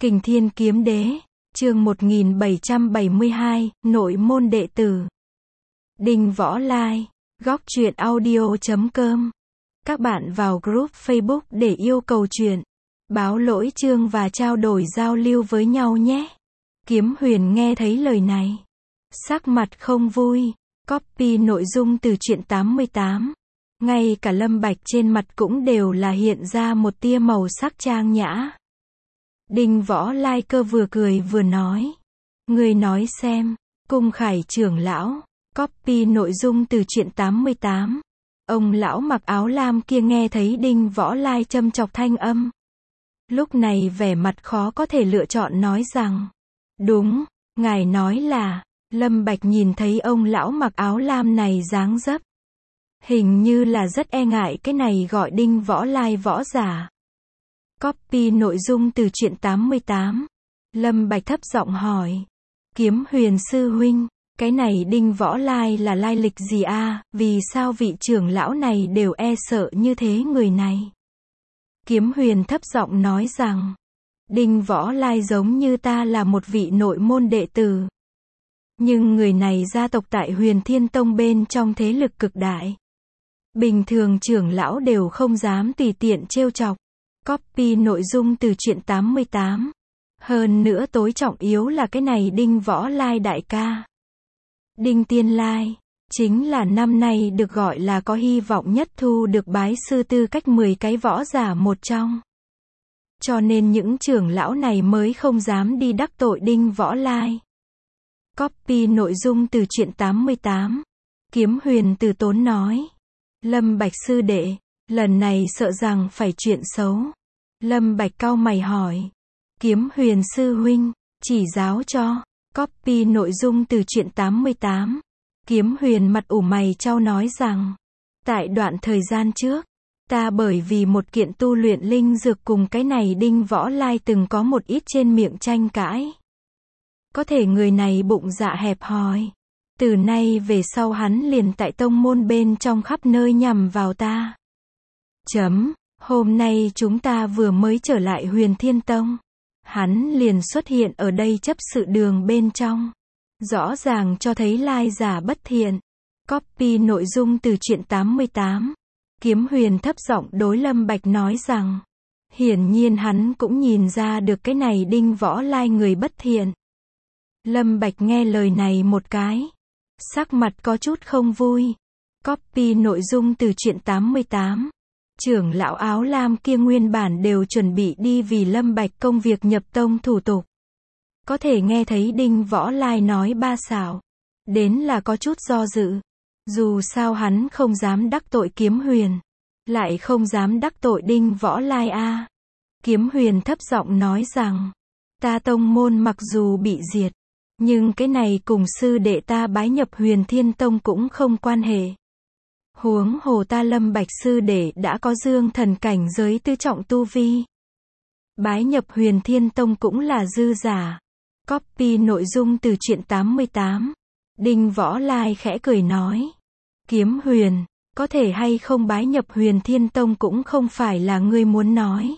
Kình Thiên Kiếm Đế, chương 1772, nội môn đệ tử. Đinh Võ Lai, góc truyện audio.com. Các bạn vào group Facebook để yêu cầu truyện, báo lỗi chương và trao đổi giao lưu với nhau nhé. Kiếm Huyền nghe thấy lời này, sắc mặt không vui, copy nội dung từ truyện 88. Ngay cả Lâm Bạch trên mặt cũng đều là hiện ra một tia màu sắc trang nhã. Đinh Võ Lai Cơ vừa cười vừa nói. Ngươi nói xem, Cung Khải trưởng lão, copy nội dung từ truyện 88. Ông lão mặc áo lam kia nghe thấy Đinh Võ Lai châm chọc thanh âm. Lúc này vẻ mặt khó có thể lựa chọn nói rằng. Đúng, ngài nói là, Lâm Bạch nhìn thấy ông lão mặc áo lam này dáng dấp. Hình như là rất e ngại cái này gọi Đinh Võ Lai võ giả. Copy nội dung từ truyện 88. Lâm Bạch thấp giọng hỏi. Kiếm Huyền sư huynh, cái này Đinh Võ Lai là lai lịch gì a? Vì sao vị trưởng lão này đều e sợ như thế người này? Kiếm Huyền thấp giọng nói rằng. Đinh Võ Lai giống như ta là một vị nội môn đệ tử. Nhưng người này gia tộc tại Huyền Thiên Tông bên trong thế lực cực đại. Bình thường trưởng lão đều không dám tùy tiện trêu chọc. Copy nội dung từ truyện 88. Hơn nữa tối trọng yếu là cái này Đinh Võ Lai đại ca. Đinh Tiên Lai, chính là năm nay được gọi là có hy vọng nhất thu được bái sư tư cách 10 cái võ giả một trong. Cho nên những trưởng lão này mới không dám đi đắc tội Đinh Võ Lai. Copy nội dung từ truyện 88. Kiếm Huyền từ tốn nói. Lâm Bạch sư đệ, lần này sợ rằng phải chuyện xấu. Lâm Bạch cau mày hỏi. Kiếm Huyền sư huynh, chỉ giáo cho. Copy nội dung từ truyện 88. Kiếm Huyền mặt ủ mày chau nói rằng. Tại đoạn thời gian trước, ta bởi vì một kiện tu luyện linh dược cùng cái này Đinh Võ Lai từng có một ít trên miệng tranh cãi. Có thể người này bụng dạ hẹp hòi. Từ nay về sau hắn liền tại tông môn bên trong khắp nơi nhằm vào ta. Hôm nay chúng ta vừa mới trở lại Huyền Thiên Tông. Hắn liền xuất hiện ở đây chấp sự đường bên trong. Rõ ràng cho thấy lai giả bất thiện. Copy nội dung từ truyện 88. Kiếm Huyền thấp giọng đối Lâm Bạch nói rằng. Hiển nhiên hắn cũng nhìn ra được cái này Đinh Võ Lai người bất thiện. Lâm Bạch nghe lời này một cái. Sắc mặt có chút không vui. Copy nội dung từ truyện 88. Trưởng lão áo lam kia nguyên bản đều chuẩn bị đi vì Lâm Bạch công việc nhập tông thủ tục. Có thể nghe thấy Đinh Võ Lai nói ba xảo. Đến là có chút do dự. Dù sao hắn không dám đắc tội Kiếm Huyền. Lại không dám đắc tội Đinh Võ Lai a. Kiếm Huyền thấp giọng nói rằng. Ta tông môn mặc dù bị diệt. Nhưng cái này cùng sư đệ ta bái nhập Huyền Thiên Tông cũng không quan hệ. Huống hồ ta Lâm Bạch sư đệ đã có dương thần cảnh giới tứ trọng tu vi. Bái nhập Huyền Thiên Tông cũng là dư giả. Copy nội dung từ truyện 88. Đinh Võ Lai khẽ cười nói. Kiếm Huyền, có thể hay không bái nhập Huyền Thiên Tông cũng không phải là ngươi muốn nói.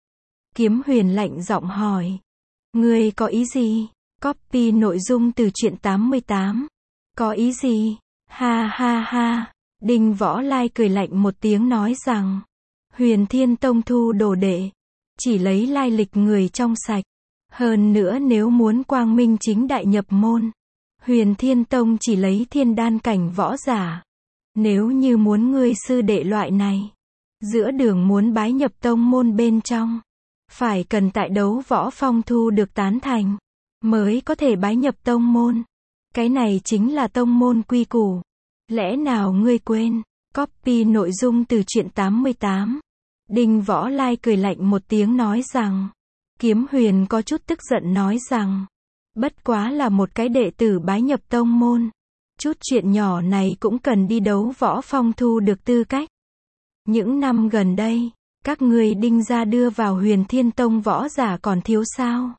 Kiếm Huyền lạnh giọng hỏi. Ngươi có ý gì? Copy nội dung từ truyện 88. Có ý gì? Ha ha ha. Đinh Võ Lai cười lạnh một tiếng nói rằng. Huyền Thiên Tông thu đồ đệ. Chỉ lấy lai lịch người trong sạch. Hơn nữa nếu muốn quang minh chính đại nhập môn. Huyền Thiên Tông chỉ lấy thiên đan cảnh võ giả. Nếu như muốn ngươi sư đệ loại này. Giữa đường muốn bái nhập tông môn bên trong. Phải cần tại đấu võ phong thu được tán thành. Mới có thể bái nhập tông môn. Cái này chính là tông môn quy củ. Lẽ nào ngươi quên? Copy nội dung từ truyện 88. Đinh Võ Lai cười lạnh một tiếng nói rằng. Kiếm Huyền có chút tức giận nói rằng. Bất quá là một cái đệ tử bái nhập tông môn. Chút chuyện nhỏ này cũng cần đi đấu võ phong thu được tư cách. Những năm gần đây, các ngươi Đinh gia đưa vào Huyền Thiên Tông võ giả còn thiếu sao?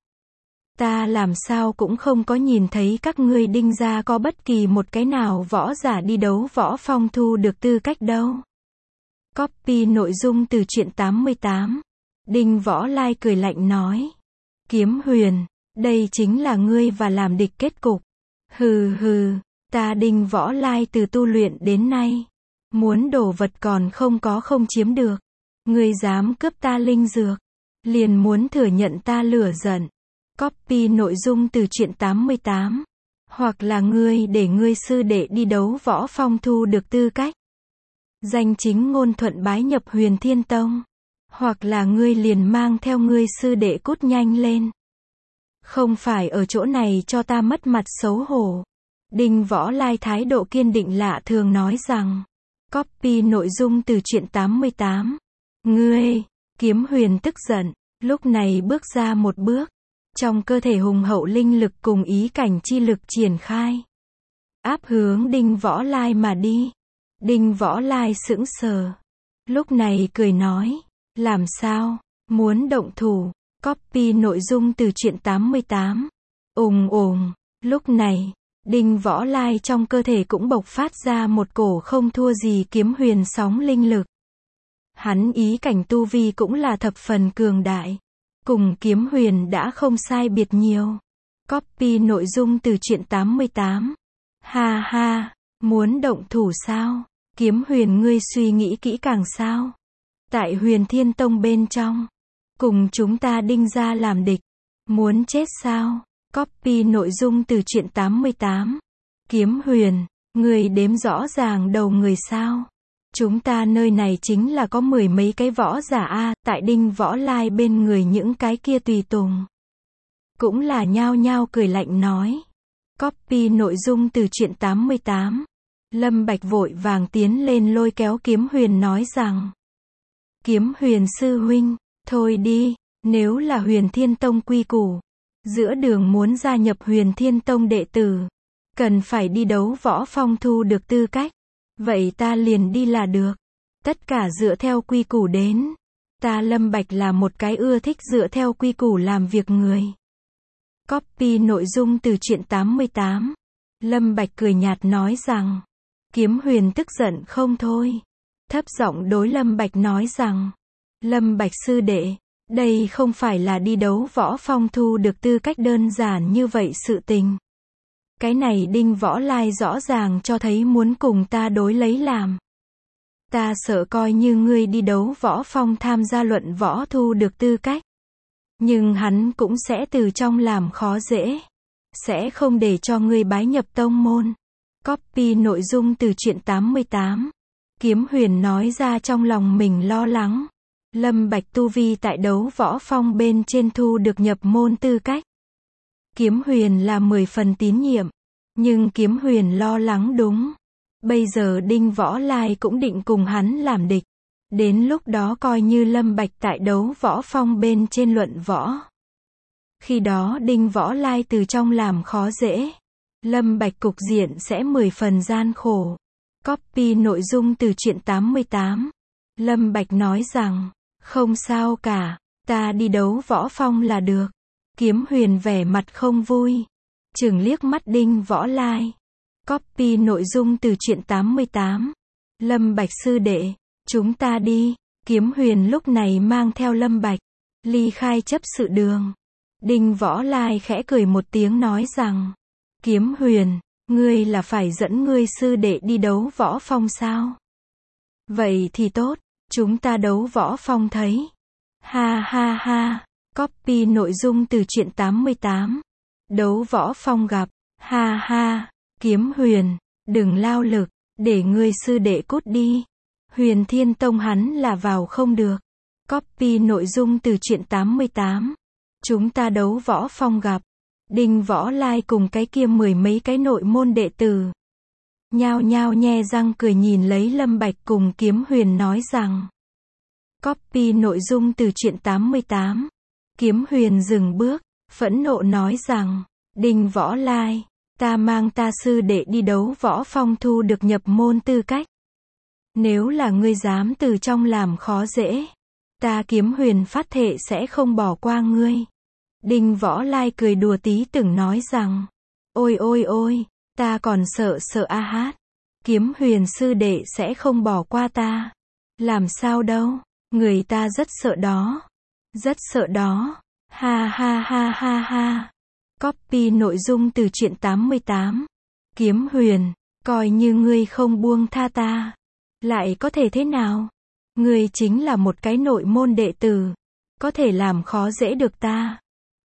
Ta làm sao cũng không có nhìn thấy các ngươi Đinh gia có bất kỳ một cái nào võ giả đi đấu võ phong thu được tư cách đâu. Copy nội dung từ truyện 88. Đinh Võ Lai cười lạnh nói. Kiếm Huyền, đây chính là ngươi và làm địch kết cục. Hừ hừ, ta Đinh Võ Lai từ tu luyện đến nay, muốn đồ vật còn không chiếm được. Ngươi dám cướp ta linh dược, liền muốn thừa nhận ta lửa giận. Copy nội dung từ truyện 88. Hoặc là ngươi để ngươi sư đệ đi đấu võ phong thu được tư cách danh chính ngôn thuận bái nhập Huyền Thiên Tông. Hoặc là ngươi liền mang theo ngươi sư đệ cút nhanh lên. Không phải ở chỗ này cho ta mất mặt xấu hổ. Đinh Võ Lai thái độ kiên định lạ thường nói rằng. Copy nội dung từ truyện 88. Ngươi, Kiếm Huyền tức giận, lúc này bước ra một bước. Trong cơ thể hùng hậu linh lực cùng ý cảnh chi lực triển khai. Áp hướng Đinh Võ Lai mà đi. Đinh Võ Lai sững sờ. Lúc này cười nói. Làm sao? Muốn động thủ. Copy nội dung từ truyện 88. Ùng. Lúc này, Đinh Võ Lai trong cơ thể cũng bộc phát ra một cổ không thua gì Kiếm Huyền sóng linh lực. Hắn ý cảnh tu vi cũng là thập phần cường đại. Cùng Kiếm Huyền đã không sai biệt nhiều. Copy nội dung từ truyện 88. Ha ha, muốn động thủ sao? Kiếm Huyền ngươi suy nghĩ kỹ càng sao? Tại Huyền Thiên Tông bên trong, cùng chúng ta Đinh gia làm địch. Muốn chết sao? Copy nội dung từ truyện 88. Kiếm Huyền, ngươi đếm rõ ràng đầu người sao? Chúng ta nơi này chính là có 10 mấy cái võ giả a. Tại Đinh Võ Lai bên người những cái kia tùy tùng cũng là nhao nhao cười lạnh nói. Copy nội dung từ truyện 88. Lâm Bạch vội vàng tiến lên lôi kéo Kiếm Huyền nói rằng. Kiếm Huyền sư huynh, thôi đi, nếu là Huyền Thiên Tông quy củ, giữa đường muốn gia nhập Huyền Thiên Tông đệ tử, cần phải đi đấu võ phong thu được tư cách. Vậy ta liền đi là được. Tất cả dựa theo quy củ đến. Ta Lâm Bạch là một cái ưa thích dựa theo quy củ làm việc người. Copy nội dung từ truyện 88. Lâm Bạch cười nhạt nói rằng. Kiếm Huyền tức giận không thôi. Thấp giọng đối Lâm Bạch nói rằng. Lâm Bạch sư đệ, đây không phải là đi đấu võ phong thu được tư cách đơn giản như vậy sự tình. Cái này Đinh Võ Lai rõ ràng cho thấy muốn cùng ta đối lấy làm. Ta sợ coi như ngươi đi đấu võ phong tham gia luận võ thu được tư cách. Nhưng hắn cũng sẽ từ trong làm khó dễ. Sẽ không để cho ngươi bái nhập tông môn. Copy nội dung từ truyện 88. Kiếm Huyền nói ra trong lòng mình lo lắng. Lâm Bạch tu vi tại đấu võ phong bên trên thu được nhập môn tư cách. Kiếm Huyền là 10 phần tín nhiệm. Nhưng Kiếm Huyền lo lắng đúng. Bây giờ Đinh Võ Lai cũng định cùng hắn làm địch. Đến lúc đó coi như Lâm Bạch tại đấu võ phong bên trên luận võ. Khi đó Đinh Võ Lai từ trong làm khó dễ. Lâm Bạch cục diện sẽ 10 phần gian khổ. Copy nội dung từ truyện 88. Lâm Bạch nói rằng. Không sao cả. Ta đi đấu võ phong là được. Kiếm Huyền vẻ mặt không vui. Chừng liếc mắt Đinh Võ Lai. Copy nội dung từ truyện 88. Lâm Bạch sư đệ, chúng ta đi. Kiếm Huyền lúc này mang theo Lâm Bạch ly khai chấp sự đường. Đinh Võ Lai khẽ cười một tiếng nói rằng. Kiếm Huyền, ngươi là phải dẫn ngươi sư đệ đi đấu võ phong sao? Vậy thì tốt, chúng ta đấu võ phong thấy. Ha ha ha. Copy nội dung từ truyện 88. Đấu võ phong gặp. Ha ha. Kiếm Huyền, đừng lao lực, để ngươi sư đệ cút đi. Huyền Thiên Tông hắn là vào không được. Copy nội dung từ truyện 88. Chúng ta đấu võ phong gặp. Đinh Võ Lai cùng cái kia 10 mấy cái nội môn đệ tử. Nhao nhao nhe răng cười nhìn lấy Lâm Bạch cùng Kiếm Huyền nói rằng. Copy nội dung từ truyện 88. Kiếm Huyền dừng bước, phẫn nộ nói rằng. Đinh Võ Lai, ta mang ta sư đệ đi đấu võ phong thu được nhập môn tư cách. Nếu là ngươi dám từ trong làm khó dễ, ta Kiếm Huyền phát thệ sẽ không bỏ qua ngươi. Đinh Võ Lai cười đùa tí từng nói rằng. Ôi, ta còn sợ a hát. Kiếm Huyền sư đệ sẽ không bỏ qua ta. Làm sao đâu, người ta rất sợ đó. Rất sợ đó. Ha ha ha ha ha. Copy nội dung từ truyện 88. Kiếm Huyền, coi như ngươi không buông tha ta, lại có thể thế nào? Ngươi chính là một cái nội môn đệ tử, có thể làm khó dễ được ta.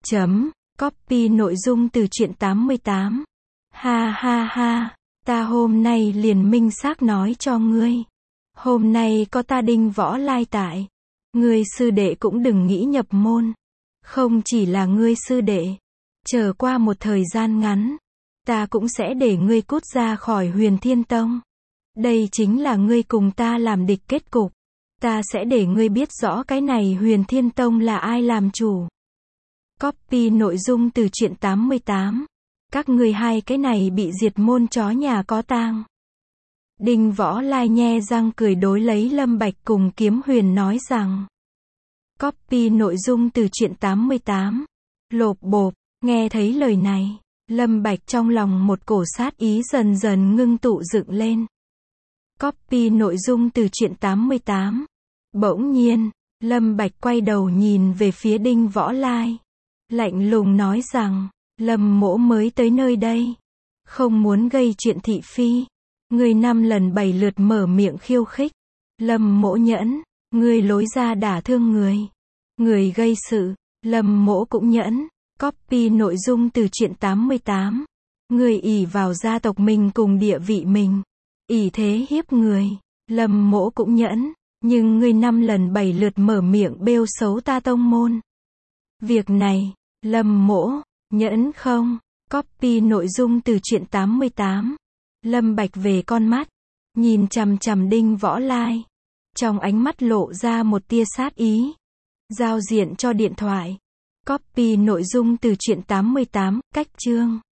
Copy nội dung từ truyện 88. Ha ha ha, ta hôm nay liền minh xác nói cho ngươi. Hôm nay có ta Đinh Võ Lai tại, ngươi sư đệ cũng đừng nghĩ nhập môn. Không chỉ là ngươi sư đệ, chờ qua một thời gian ngắn, ta cũng sẽ để ngươi cút ra khỏi Huyền Thiên Tông. Đây chính là ngươi cùng ta làm địch kết cục. Ta sẽ để ngươi biết rõ cái này Huyền Thiên Tông là ai làm chủ. Copy nội dung từ truyện 88. Các ngươi hai cái này bị diệt môn chó nhà có tang. Đinh Võ Lai nhe răng cười đối lấy Lâm Bạch cùng Kiếm Huyền nói rằng. Copy nội dung từ truyện 88. Lộp bộp, nghe thấy lời này, Lâm Bạch trong lòng một cổ sát ý dần dần ngưng tụ dựng lên. Copy nội dung từ truyện 88. Bỗng nhiên, Lâm Bạch quay đầu nhìn về phía Đinh Võ Lai, lạnh lùng nói rằng, Lâm mỗ mới tới nơi đây, không muốn gây chuyện thị phi. Ngươi 5 lần 7 lượt mở miệng khiêu khích. Lâm mỗ nhẫn, ngươi lối ra đả thương người. Người gây sự, Lâm mỗ cũng nhẫn. Copy nội dung từ truyện 88. Ngươi ỷ vào gia tộc mình cùng địa vị mình, ỷ thế hiếp người, Lâm mỗ cũng nhẫn. Nhưng ngươi 5 lần 7 lượt mở miệng bêu xấu ta tông môn. Việc này, Lâm mỗ, nhẫn không? Copy nội dung từ truyện 88. Lâm Bạch về con mắt, nhìn chằm chằm Đinh Võ Lai. Trong ánh mắt lộ ra một tia sát ý. Giao diện cho điện thoại. Copy nội dung từ truyện 88, cách chương.